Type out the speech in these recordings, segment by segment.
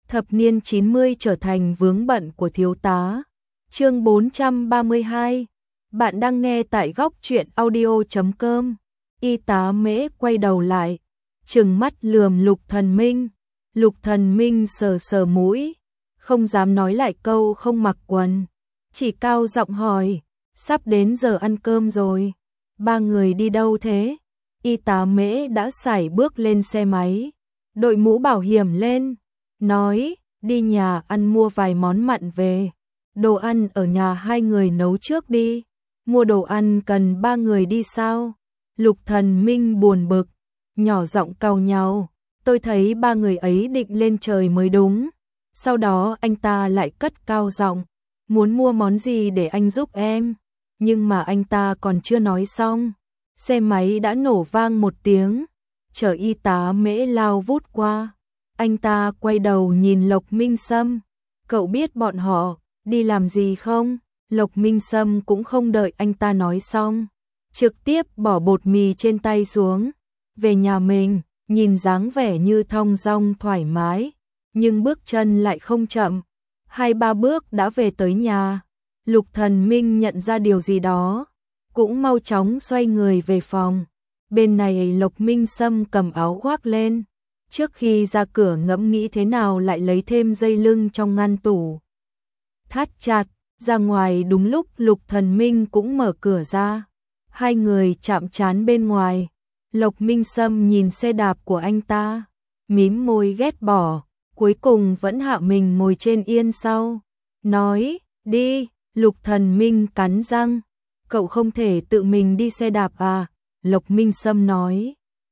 thập niên 90 trở thành vướng bận của thiếu tá. Chương 432. Bạn đang nghe tại góc truyện audio.com. Y tá Mễ quay đầu lại, trừng mắt lườm Lục Thần Minh. Lục Thần Minh sờ sờ mũi, không dám nói lại câu không mặc quần, chỉ cao giọng hỏi, sắp đến giờ ăn cơm rồi, ba người đi đâu thế? Y tá Mễ đã sải bước lên xe máy, đội mũ bảo hiểm lên, nói, đi nhà ăn mua vài món mặn về, đồ ăn ở nhà hai người nấu trước đi, mua đồ ăn cần ba người đi sao? Lục Thần Minh buồn bực, nhỏ giọng cau nhàu, tôi thấy ba người ấy định lên trời mới đúng. Sau đó anh ta lại cất cao giọng, muốn mua món gì để anh giúp em, nhưng mà anh ta còn chưa nói xong, xe máy đã nổ vang một tiếng, chở y tá Mễ lao vút qua. Anh ta quay đầu nhìn Lộc Minh Sâm, cậu biết bọn họ đi làm gì không? Lộc Minh Sâm cũng không đợi anh ta nói xong, trực tiếp bỏ bột mì trên tay xuống, về nhà mình, nhìn dáng vẻ như thong dong thoải mái, nhưng bước chân lại không chậm, 2-3 bước đã về tới nhà. Lục Thần Minh nhận ra điều gì đó, cũng mau chóng xoay người về phòng. Bên này Lộc Minh Sâm cầm áo khoác lên, trước khi ra cửa ngẫm nghĩ thế nào lại lấy thêm dây lưng trong ngăn tủ, thắt chặt. Ra ngoài đúng lúc Lục Thần Minh cũng mở cửa ra, hai người chạm trán bên ngoài. Lộc Minh Sâm nhìn xe đạp của anh ta, mím môi ghét bỏ, cuối cùng vẫn hạ mình ngồi trên yên sau, nói, đi. Lục Thần Minh cắn răng, cậu không thể tự mình đi xe đạp à? Lộc Minh Sâm nói,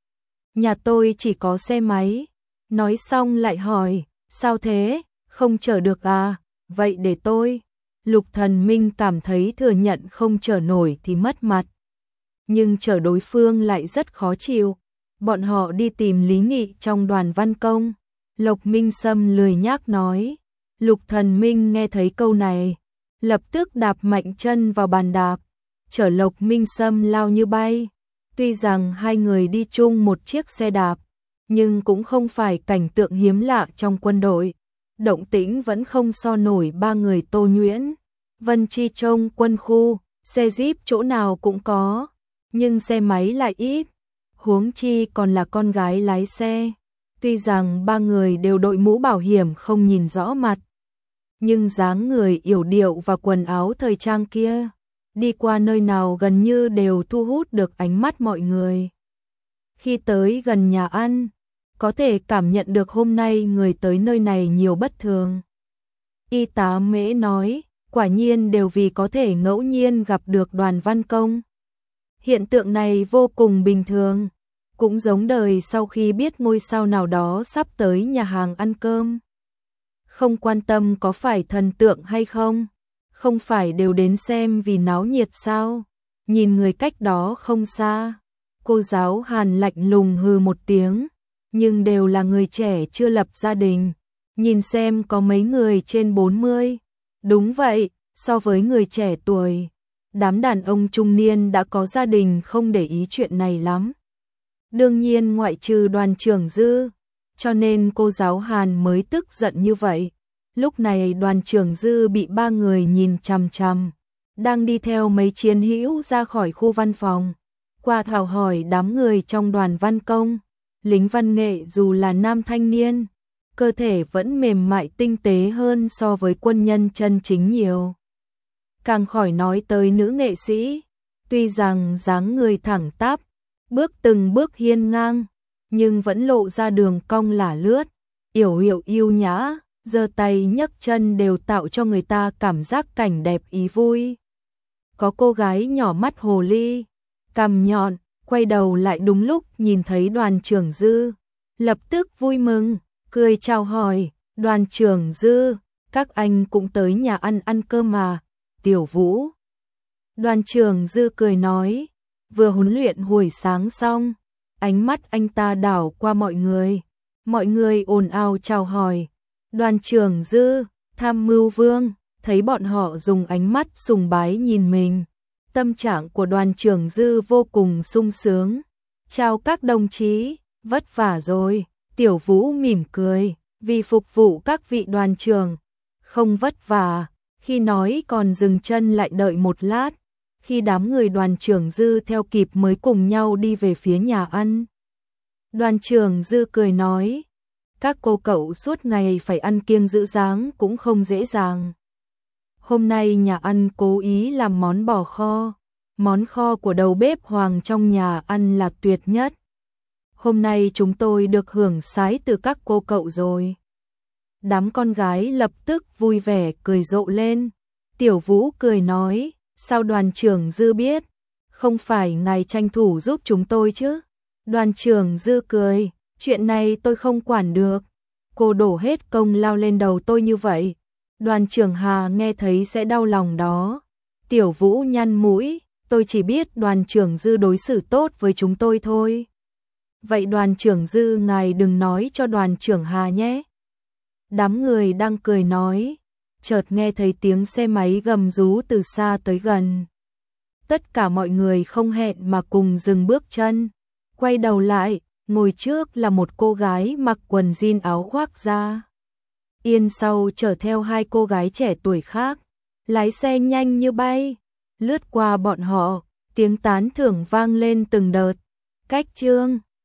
nhà tôi chỉ có xe máy. Nói xong lại hỏi, sao thế, không chở được à? Vậy để tôi. Lục Thần Minh cảm thấy thừa nhận không chở nổi thì mất mặt, nhưng chở đối phương lại rất khó chịu. Bọn họ đi tìm Lý Nghị trong đoàn văn công. Lộc Minh Sâm lười nhác nói. Lục Thần Minh nghe thấy câu này, lập tức đạp mạnh chân vào bàn đạp, chở Lộc Minh Sâm lao như bay. Tuy rằng hai người đi chung một chiếc xe đạp, nhưng cũng không phải cảnh tượng hiếm lạ trong quân đội. Động tĩnh vẫn không so nổi ba người Tô Nhuyễn, Vân Chi trong quân khu, xe Jeep chỗ nào cũng có, nhưng xe máy lại ít, huống chi còn là con gái lái xe. Tuy rằng ba người đều đội mũ bảo hiểm không nhìn rõ mặt, nhưng dáng người yểu điệu và quần áo thời trang kia, đi qua nơi nào gần như đều thu hút được ánh mắt mọi người. Khi tới gần nhà ăn, có thể cảm nhận được hôm nay người tới nơi này nhiều bất thường. Y tá Mễ nói, quả nhiên đều vì có thể ngẫu nhiên gặp được đoàn văn công. Hiện tượng này vô cùng bình thường, cũng giống đời sau khi biết ngôi sao nào đó sắp tới nhà hàng ăn cơm. Không quan tâm có phải thần tượng hay không, không phải đều đến xem vì náo nhiệt sao? Nhìn người cách đó không xa, cô giáo Hàn lạnh lùng hừ một tiếng, nhưng đều là người trẻ chưa lập gia đình, nhìn xem có mấy người trên 40. Đúng vậy, so với người trẻ tuổi, đám đàn ông trung niên đã có gia đình không để ý chuyện này lắm. Đương nhiên ngoại trừ Đoàn trưởng Dư, cho nên cô giáo Hàn mới tức giận như vậy. Lúc này Đoàn trưởng Dư bị ba người nhìn chằm chằm, đang đi theo mấy chiến hữu ra khỏi khu văn phòng, qua thảo hỏi đám người trong đoàn văn công. Lính văn nghệ dù là nam thanh niên, cơ thể vẫn mềm mại tinh tế hơn so với quân nhân chân chính nhiều. Càng khỏi nói tới nữ nghệ sĩ, tuy rằng dáng người thẳng tắp, bước từng bước hiên ngang, nhưng vẫn lộ ra đường cong lả lướt, yểu điệu yêu nhã, giơ tay nhấc chân đều tạo cho người ta cảm giác cảnh đẹp ý vui. Có cô gái nhỏ mắt hồ ly, cằm nhọn, quay đầu lại đúng lúc nhìn thấy Đoàn trưởng Dư, lập tức vui mừng, cười chào hỏi, Đoàn trưởng Dư, các anh cũng tới nhà ăn cơm mà, Tiểu Vũ. Đoàn trưởng Dư cười nói, vừa huấn luyện buổi sáng xong, ánh mắt anh ta đảo qua mọi người ồn ào chào hỏi. Đoàn trưởng Dư, tham mưu vương, thấy bọn họ dùng ánh mắt sùng bái nhìn mình. Tâm trạng của Đoàn trưởng Dư vô cùng sung sướng. Chào các đồng chí, vất vả rồi. Tiểu Vũ mỉm cười, vì phục vụ các vị đoàn trưởng, không vất vả. Khi nói còn dừng chân lại đợi một lát, khi đám người đoàn trưởng Dư theo kịp mới cùng nhau đi về phía nhà ăn. Đoàn trưởng Dư cười nói, các cô cậu suốt ngày phải ăn kiêng giữ dáng cũng không dễ dàng. Hôm nay nhà ăn cố ý làm món bò kho, món kho của đầu bếp Hoàng trong nhà ăn là tuyệt nhất. Hôm nay chúng tôi được hưởng sái từ các cô cậu rồi. Đám con gái lập tức vui vẻ cười rộ lên. Tiểu Vũ cười nói, sao đoàn trưởng Dư biết? Không phải ngài tranh thủ giúp chúng tôi chứ? Đoàn trưởng Dư cười, chuyện này tôi không quản được. Cô đổ hết công lao lên đầu tôi như vậy. Đoàn trưởng Hà nghe thấy sẽ đau lòng đó. Tiểu Vũ nhăn mũi, tôi chỉ biết đoàn trưởng Dư đối xử tốt với chúng tôi thôi. Vậy đoàn trưởng Dư ngài đừng nói cho đoàn trưởng Hà nhé. Đám người đang cười nói, chợt nghe thấy tiếng xe máy gầm rú từ xa tới gần. Tất cả mọi người không hẹn mà cùng dừng bước chân, quay đầu lại, ngồi trước là một cô gái mặc quần jean áo khoác da yên, sau chở theo hai cô gái trẻ tuổi khác, lái xe nhanh như bay, lướt qua bọn họ, tiếng tán thưởng vang lên từng đợt. Cách Trương